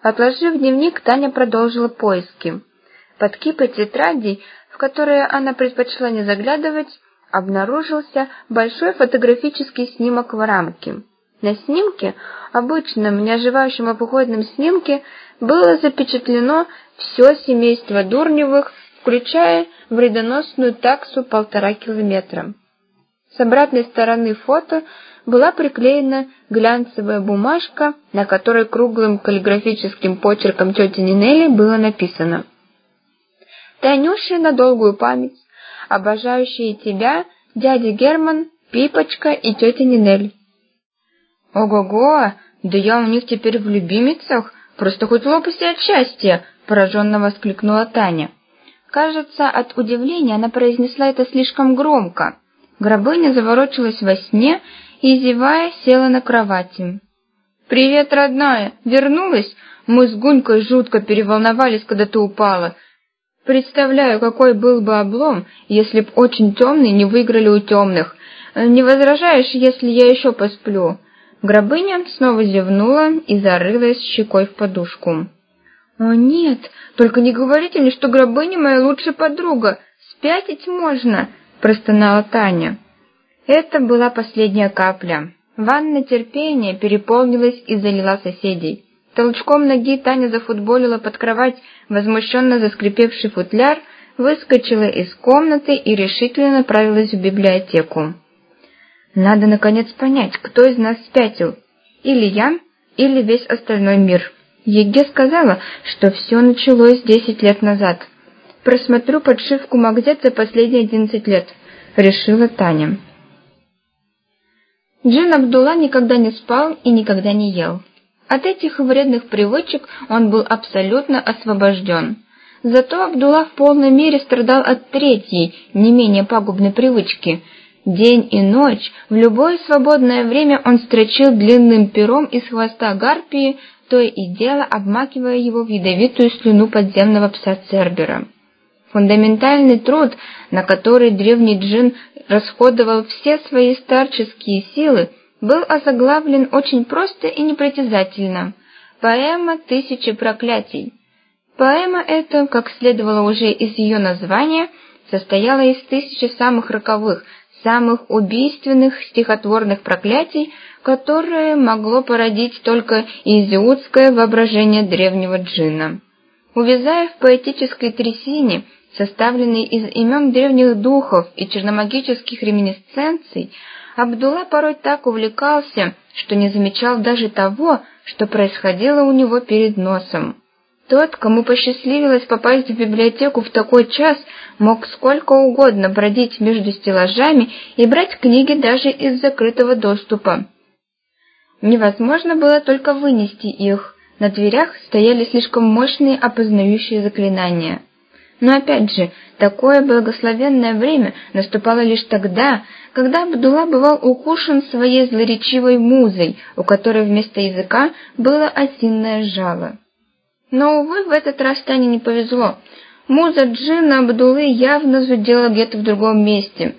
Отложив дневник, Таня продолжила поиски. Под кипой тетрадей, в которые она предпочла не заглядывать, обнаружился большой фотографический снимок в рамке. На снимке, обычном, неоживающем обыходном снимке, было запечатлено все семейство Дурневых, включая вредоносную таксу 1,5 километра. С обратной стороны фото была приклеена глянцевая бумажка, на которой круглым каллиграфическим почерком тети Нинели было написано: «Танюше на долгую память, обожающие тебя дядя Герман, Пипочка и тетя Нинель». «Ого-го, да я у них теперь в любимицах, просто хоть лопайся от счастья!» — пораженно воскликнула Таня. Кажется, от удивления она произнесла это слишком громко. Грабыня заворочилась во сне и, зевая, села на кровати. «Привет, родная! Вернулась? Мы с Гунькой жутко переволновались, когда ты упала. Представляю, какой был бы облом, если б очень темные не выиграли у темных. Не возражаешь, если я еще посплю?» Грабыня снова зевнула и зарылась щекой в подушку. «О нет, только не говорите мне, что Грабыня моя лучшая подруга. Спятить можно!» — простонала Таня. Это была последняя капля. Ванна терпения переполнилась и залила соседей. Толчком ноги Таня зафутболила под кровать возмущенно заскрипевший футляр, выскочила из комнаты и решительно направилась в библиотеку. Надо, наконец, понять, кто из нас спятил. Или я, или весь остальной мир. Еге сказала, что все началось 10 лет назад. Просмотрю подшивку Магдет за последние 11 лет, решила Таня. Джин Абдулла никогда не спал и никогда не ел. От этих вредных привычек он был абсолютно освобожден. Зато Абдулла в полной мере страдал от третьей, не менее пагубной привычки. День и ночь, в любое свободное время он строчил длинным пером из хвоста гарпии, то и дело обмакивая его в ядовитую слюну подземного пса Цербера. Фундаментальный труд, на который древний джин расходовал все свои старческие силы, был озаглавлен очень просто и непритязательно: «Поэма «Тысячи проклятий». Поэма эта, как следовало уже из ее названия, состояла из 1000 самых роковых, самых убийственных стихотворных проклятий, которые могло породить только изиутское воображение древнего джинна. Увязая в поэтической трясине, составленной из имен древних духов и черномагических реминисценций, Абдулла порой так увлекался, что не замечал даже того, что происходило у него перед носом. Тот, кому посчастливилось попасть в библиотеку в такой час, мог сколько угодно бродить между стеллажами и брать книги даже из закрытого доступа. Невозможно было только вынести их, на дверях стояли слишком мощные опознающие заклинания. Но опять же, такое благословенное время наступало лишь тогда, когда Абдулла бывал укушен своей злоречивой музой, у которой вместо языка было осиное жало. Но, увы, в этот раз Тане не повезло. Муза джинна Абдуллы явно зудела где-то в другом месте.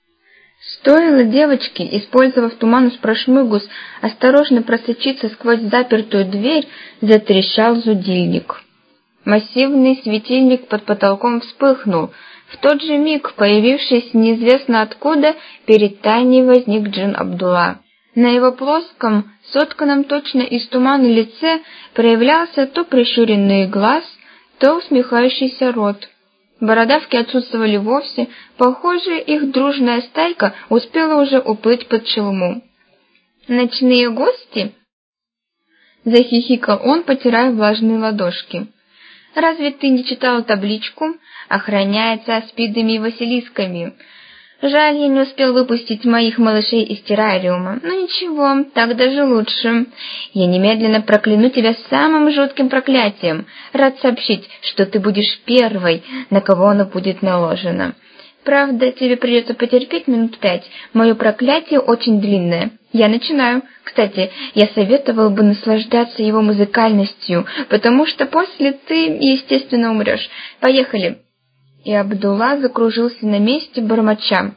Стоило девочке, использовав туманус-прошмыгус, осторожно просочиться сквозь запертую дверь, затрещал зудильник. Массивный светильник под потолком вспыхнул. В тот же миг, появившись неизвестно откуда, перед Таней возник джин Абдулла. На его плоском, сотканном точно из тумана лице проявлялся то прищуренный глаз, то усмехающийся рот. Бородавки отсутствовали вовсе, похоже, их дружная стайка успела уже уплыть под челму. «Ночные гости?» — захихикал он, потирая влажные ладошки. «Разве ты не читала табличку? Охраняется аспидами и василисками. Жаль, я не успел выпустить моих малышей из террариума. Но ничего, так даже лучше. Я немедленно прокляну тебя самым жутким проклятием. Рад сообщить, что ты будешь первой, на кого оно будет наложено. Правда, тебе придется потерпеть минут 5. Мое проклятие очень длинное. Я начинаю. Кстати, я советовал бы наслаждаться его музыкальностью, потому что после ты, естественно, умрешь. Поехали!» И Абдулла закружился на месте, бормоча: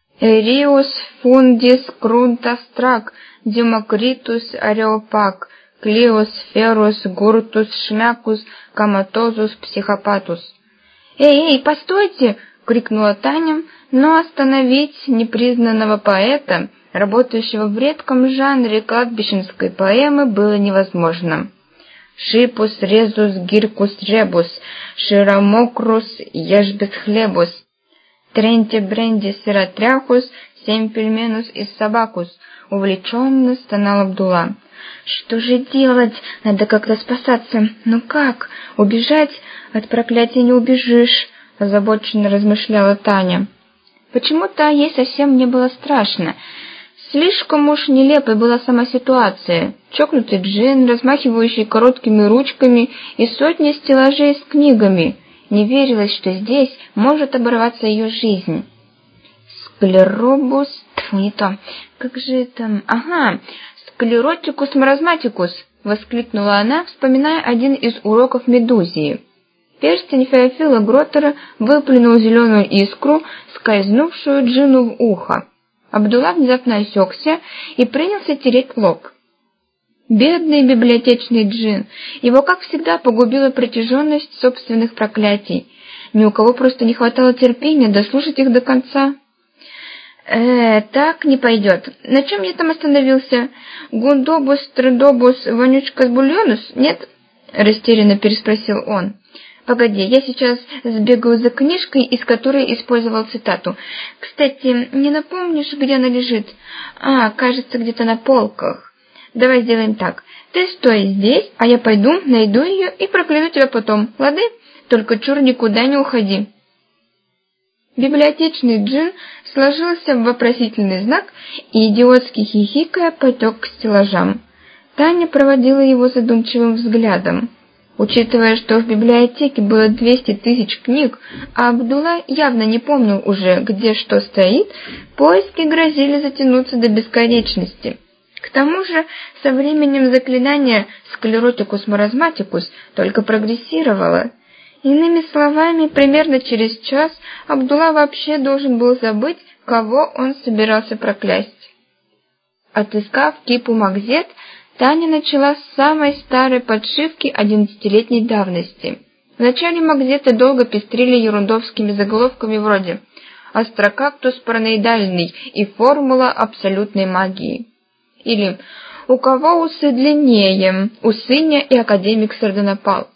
«Эриус фундис крунтастрак, демокритус ареопак, клиос, ферус, гуртус, шмякус, коматозус, психопатус. «Эй, постойте!» — крикнула Таня, но остановить непризнанного поэта, работающего в редком жанре кладбищенской поэмы, было невозможно. «Шипус, резус, гиркус, ребус, широмокрус, ешбес хлебус, тренте бренди сиротряхус, семпельменус и собакус», — увлеченно стонал Абдулла. «Что же делать? Надо как-то спасаться. Ну как? Убежать? От проклятия не убежишь», — озабоченно размышляла Таня. Почему-то ей совсем не было страшно. Слишком уж нелепой была сама ситуация. Чокнутый джин, размахивающий короткими ручками, и сотни стеллажей с книгами. Не верилось, что здесь может оборваться ее жизнь. Склеробус... не то. Как же это... Ага, склеротикус маразматикус, воскликнула она, вспоминая один из уроков Медузии. Перстень Феофила Гроттера выплюнул зеленую искру, скользнувшую джину в ухо. Абдулла внезапно осекся и принялся тереть лоб. Бедный библиотечный джин, его, как всегда, погубила протяженность собственных проклятий. Ни у кого просто не хватало терпения дослушать их до конца. Так не пойдет. На чем я там остановился? Гундобус, трудобус, вонючка с бульонус? Нет? Растерянно переспросил он. Погоди, я сейчас сбегаю за книжкой, из которой использовал цитату. Кстати, не напомнишь, где она лежит? Кажется, где-то на полках. Давай сделаем так. Ты стой здесь, а я пойду, найду ее и прокляну тебя потом. Лады? Только чур никуда не уходи. Библиотечный джин сложился в вопросительный знак и, идиотски хихикая, потек к стеллажам. Таня проводила его задумчивым взглядом. Учитывая, что в библиотеке было 200 тысяч книг, а Абдулла явно не помнил уже, где что стоит, поиски грозили затянуться до бесконечности. К тому же, со временем заклинание «Склеротикус маразматикус» только прогрессировало. Иными словами, примерно через час Абдулла вообще должен был забыть, кого он собирался проклясть. Отыскав кипу магзет, Таня начала с самой старой подшивки 11-летней давности. Вначале магзеты долго пестрили ерундовскими заголовками вроде «Астрокактус параноидальный» и «Формула абсолютной магии». Или «У кого усы длиннее? У Сыня и академик Сардонапал».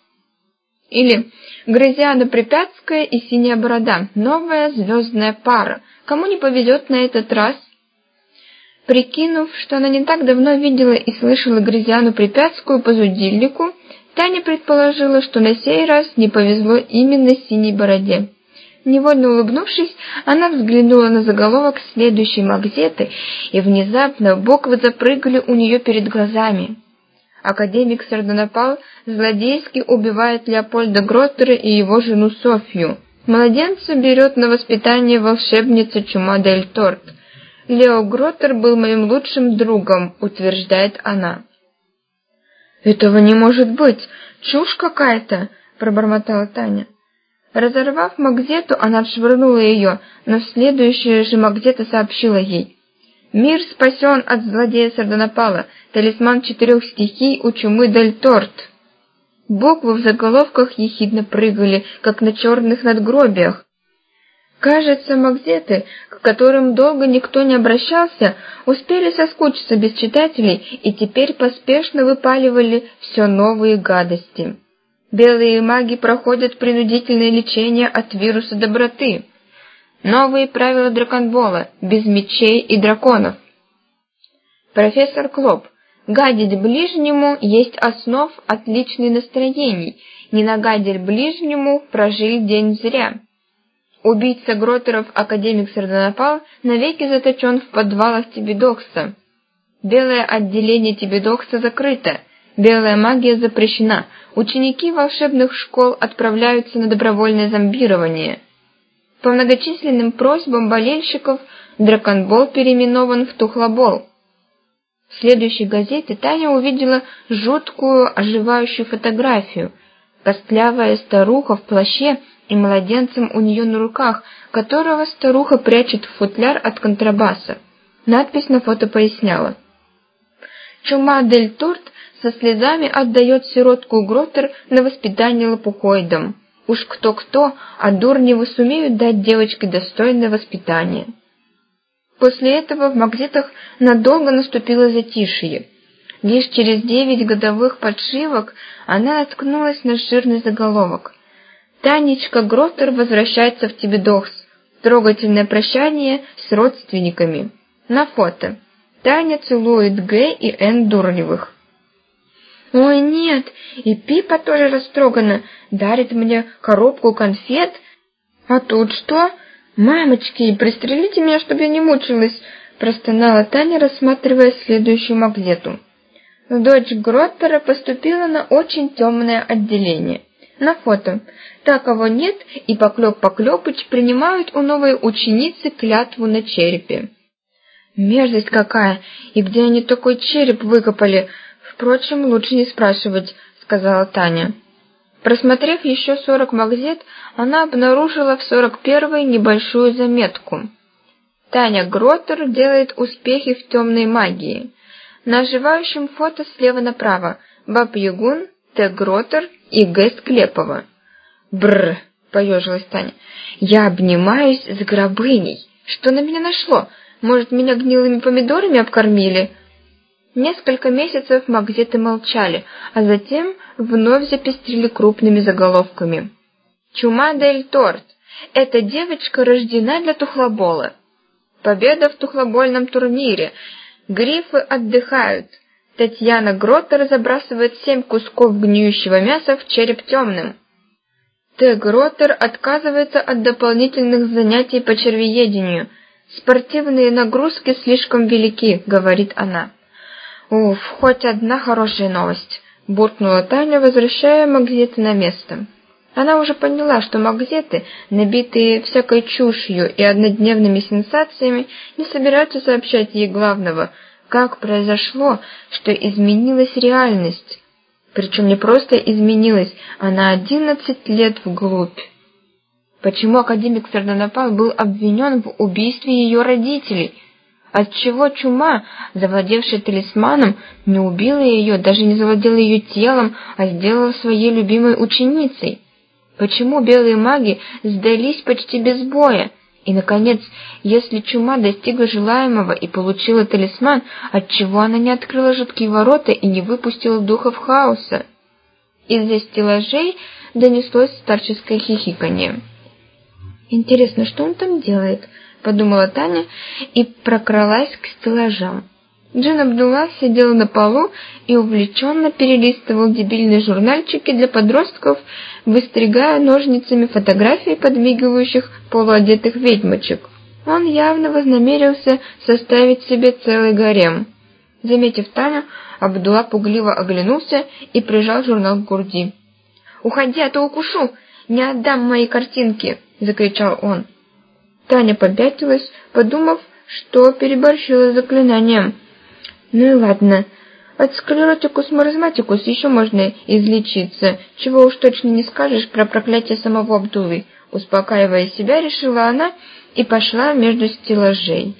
Или «Грозиана Припятская и Синяя Борода. Новая звездная пара. Кому не повезет на этот раз?» Прикинув, что она не так давно видела и слышала Грозиану Припятскую по зудильнику, Таня предположила, что на сей раз не повезло именно Синей Бороде. Невольно улыбнувшись, она взглянула на заголовок следующей магзеты, и внезапно буквы запрыгали у нее перед глазами. Академик Сардонапал злодейски убивает Леопольда Гроттера и его жену Софью. Младенца берет на воспитание волшебница Чума дель Торт. Лео Гроттер был моим лучшим другом, утверждает она. «Этого не может быть! Чушь какая-то!» – пробормотала Таня. Разорвав магзету, она отшвырнула ее, но следующая же магзета сообщила ей: «Мир спасен от злодея Сардонапала, талисман 4 стихий у Чумы дель Торт». Буквы в заголовках ехидно прыгали, как на черных надгробиях. Кажется, магзеты, к которым долго никто не обращался, успели соскучиться без читателей и теперь поспешно выпаливали все новые гадости. Белые маги проходят принудительное лечение от вируса доброты. Новые правила драконбола, без мечей и драконов. Профессор Клоп. Гадить ближнему есть основ отличных настроений. Не нагадить ближнему, прожить день зря. Убийца Гроттеров академик Сардонапал навеки заточен в подвалах Тибидокса. Белое отделение Тибидокса закрыто. Белая магия запрещена. Ученики волшебных школ отправляются на добровольное зомбирование. По многочисленным просьбам болельщиков драконбол переименован в тухлобол. В следующей газете Таня увидела жуткую оживающую фотографию. Костлявая старуха в плаще и младенцем у нее на руках, которого старуха прячет в футляр от контрабаса. Надпись на фото поясняла: «Чума дель Торт со слезами отдает сиротку Гроттер на воспитание лопухоидам. Уж кто-кто, а Дурневы сумеют дать девочке достойное воспитание. После этого в Макзетах надолго наступило затишье. Лишь через 9 годовых подшивок она наткнулась на жирный заголовок: «Танечка Гроттер возвращается в Тебедохс. Трогательное прощание с родственниками». На фото. Таня целует Г и Н Дурневых. «Ой, нет, и Пипа тоже растрогана, дарит мне коробку конфет. А тут что? Мамочки, пристрелите меня, чтобы я не мучилась», простонала Таня, рассматривая следующую Макзету. Дочь Гроттера поступила на очень темное отделение. На фото. Так кого нет, и Поклёп-Поклёпыч принимают у новой ученицы клятву на черепе. Мерзость какая! И где они такой череп выкопали? Впрочем, лучше не спрашивать, сказала Таня. Просмотрев еще 40 Макзет, она обнаружила в 41-й небольшую заметку. Таня Гроттер делает успехи в темной магии. На оживающем фото слева направо Баб-Ягун, Т. Гроттер и Г. Склепова. Бррр, поежилась Таня. Я обнимаюсь с Гробыней. Что на меня нашло? Может, меня гнилыми помидорами обкормили? Несколько месяцев Макзеты молчали, а затем вновь запестрили крупными заголовками. Чума дель Торт. Эта девочка рождена для тухлобола. Победа в тухлобольном турнире. Грифы отдыхают. Татьяна Гроттер забрасывает 7 кусков гниющего мяса в череп темным. Т. Гроттер отказывается от дополнительных занятий по червеедению. Спортивные нагрузки слишком велики, говорит она. Уф, хоть одна хорошая новость, буркнула Таня, возвращая Макзеты на место. Она уже поняла, что Макзеты, набитые всякой чушью и однодневными сенсациями, не собираются сообщать ей главного, как произошло, что изменилась реальность. Причем не просто изменилась, а на 11 лет вглубь. Почему академик Сардонапал был обвинен в убийстве ее родителей? Отчего чума, завладевшая талисманом, не убила ее, даже не завладела ее телом, а сделала своей любимой ученицей? Почему белые маги сдались почти без боя? И, наконец, если чума достигла желаемого и получила талисман, отчего она не открыла жуткие ворота и не выпустила духов хаоса? Из-за стеллажей донеслось старческое хихиканье. «Интересно, что он там делает?» — подумала Таня и прокралась к стеллажам. Джин Абдулла сидел на полу и увлеченно перелистывал дебильные журнальчики для подростков, выстригая ножницами фотографии подмигивающих полуодетых ведьмочек. Он явно вознамерился составить себе целый гарем. Заметив Таню, Абдулла пугливо оглянулся и прижал журнал к груди. «Уходи, а то укушу! Не отдам мои картинки!» — закричал он. Таня попятилась, подумав, что переборщила с заклинанием. Ну и ладно, от склеротикус маразматикус еще можно излечиться, чего уж точно не скажешь про проклятие самого Абдуллы. Успокаивая себя, решила она и пошла между стеллажей.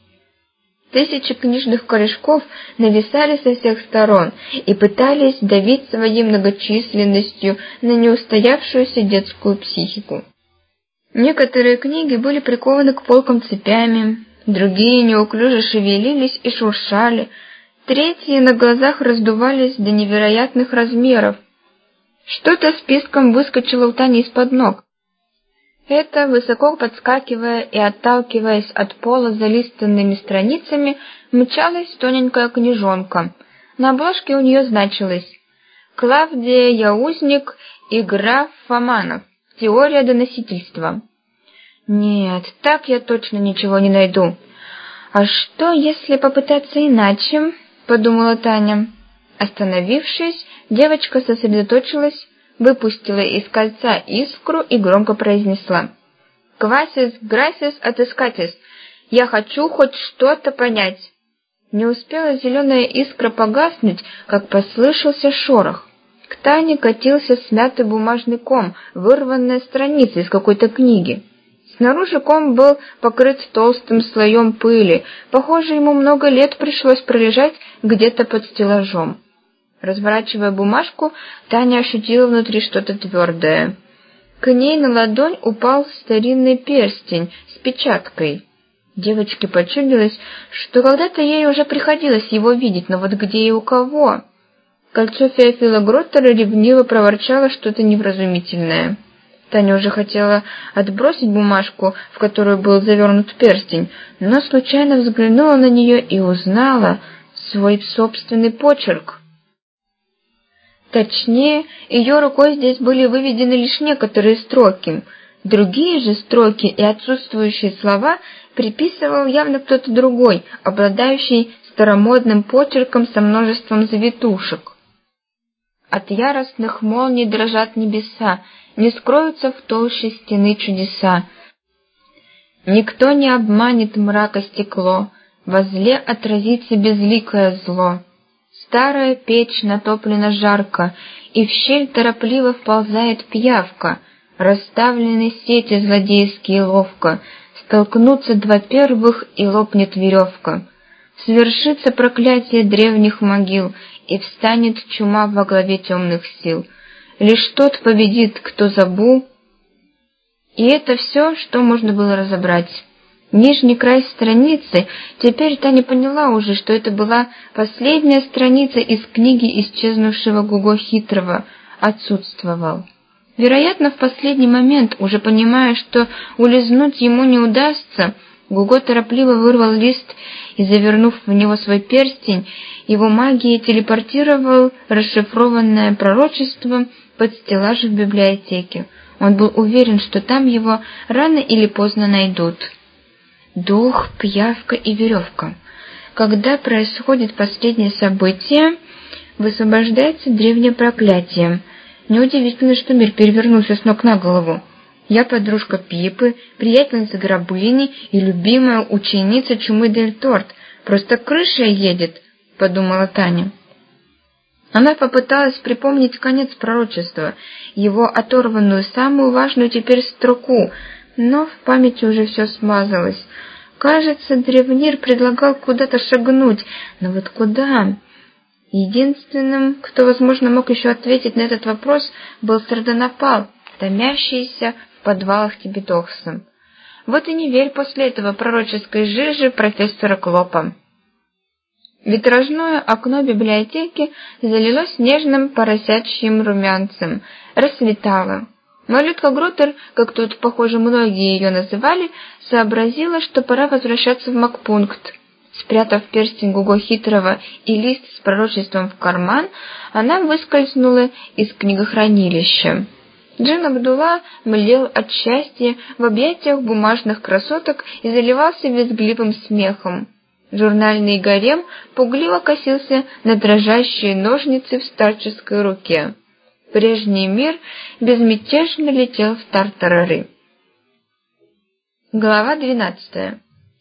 Тысячи книжных корешков нависали со всех сторон и пытались давить своей многочисленностью на неустоявшуюся детскую психику. Некоторые книги были прикованы к полкам цепями, другие неуклюже шевелились и шуршали, третьи на глазах раздувались до невероятных размеров. Что-то списком выскочило у Тани из-под ног. Это, высоко подскакивая и отталкиваясь от пола залистанными страницами, мчалась тоненькая книжонка. На обложке у нее значилось «Клавдия Яузник и граф Фоманов. Теория доносительства». Нет, так я точно ничего не найду. А что, если попытаться иначе? Подумала Таня. Остановившись, девочка сосредоточилась, выпустила из кольца искру и громко произнесла: «Квасис, грасис, отыскатис, я хочу хоть что-то понять». Не успела зеленая искра погаснуть, как послышался шорох. К Тане катился смятый бумажный ком, вырванная страница из какой-то книги. Снаружи ком был покрыт толстым слоем пыли, похоже, ему много лет пришлось пролежать где-то под стеллажом. Разворачивая бумажку, Таня ощутила внутри что-то твердое. К ней на ладонь упал старинный перстень с печаткой. Девочке почудилось, что когда-то ей уже приходилось его видеть, но вот где и у кого? Кольцо Феофила Гроттера ревниво проворчало что-то невразумительное. Таня уже хотела отбросить бумажку, в которую был завернут перстень, но случайно взглянула на нее и узнала свой собственный почерк. Точнее, ее рукой здесь были выведены лишь некоторые строки. Другие же строки и отсутствующие слова приписывал явно кто-то другой, обладающий старомодным почерком со множеством завитушек. От яростных молний дрожат небеса, не скроются в толще стены чудеса. Никто не обманет мрака стекло, возле отразится безликое зло. Старая печь натоплена жарко, и в щель торопливо вползает пиявка. Расставлены сети злодейские ловко, столкнутся два первых, и лопнет веревка. Свершится проклятие древних могил, и встанет чума во главе темных сил. Лишь тот победит, кто забыл. И это все, что можно было разобрать. Нижний край страницы, теперь Таня поняла уже, что это была последняя страница из книги исчезнувшего Гуго Хитрого, отсутствовал. Вероятно, в последний момент, уже понимая, что улизнуть ему не удастся, Гуго торопливо вырвал лист и, завернув в него свой перстень, его магией телепортировал расшифрованное пророчество под стеллаж в библиотеке. Он был уверен, что там его рано или поздно найдут. Дух, пиявка и веревка. Когда происходит последнее событие, высвобождается древнее проклятие. Неудивительно, что мир перевернулся с ног на голову. Я подружка Пипы, приятельница Гробыни и любимая ученица Чумы Дель Торт. Просто крыша едет, подумала Таня. Она попыталась припомнить конец пророчества, его оторванную, самую важную теперь строку, но в памяти уже все смазалось. Кажется, древнир предлагал куда-то шагнуть, но вот куда? Единственным, кто, возможно, мог еще ответить на этот вопрос, был Сардонапал, томящийся в подвалах Тибетокса. Вот и не верь после этого пророческой жижи профессора Клопа. Витражное окно библиотеки залилось нежным поросячьим румянцем, расцветало. Малютка Гроттер, как тут, похоже, многие ее называли, сообразила, что пора возвращаться в Макпункт. Спрятав перстень Гуго Хитрого и лист с пророчеством в карман, она выскользнула из книгохранилища. Джин Абдулла млел от счастья в объятиях бумажных красоток и заливался визгливым смехом. Журнальный гарем пугливо косился на дрожащие ножницы в старческой руке. Прежний мир безмятежно летел в тартарары. Глава 12.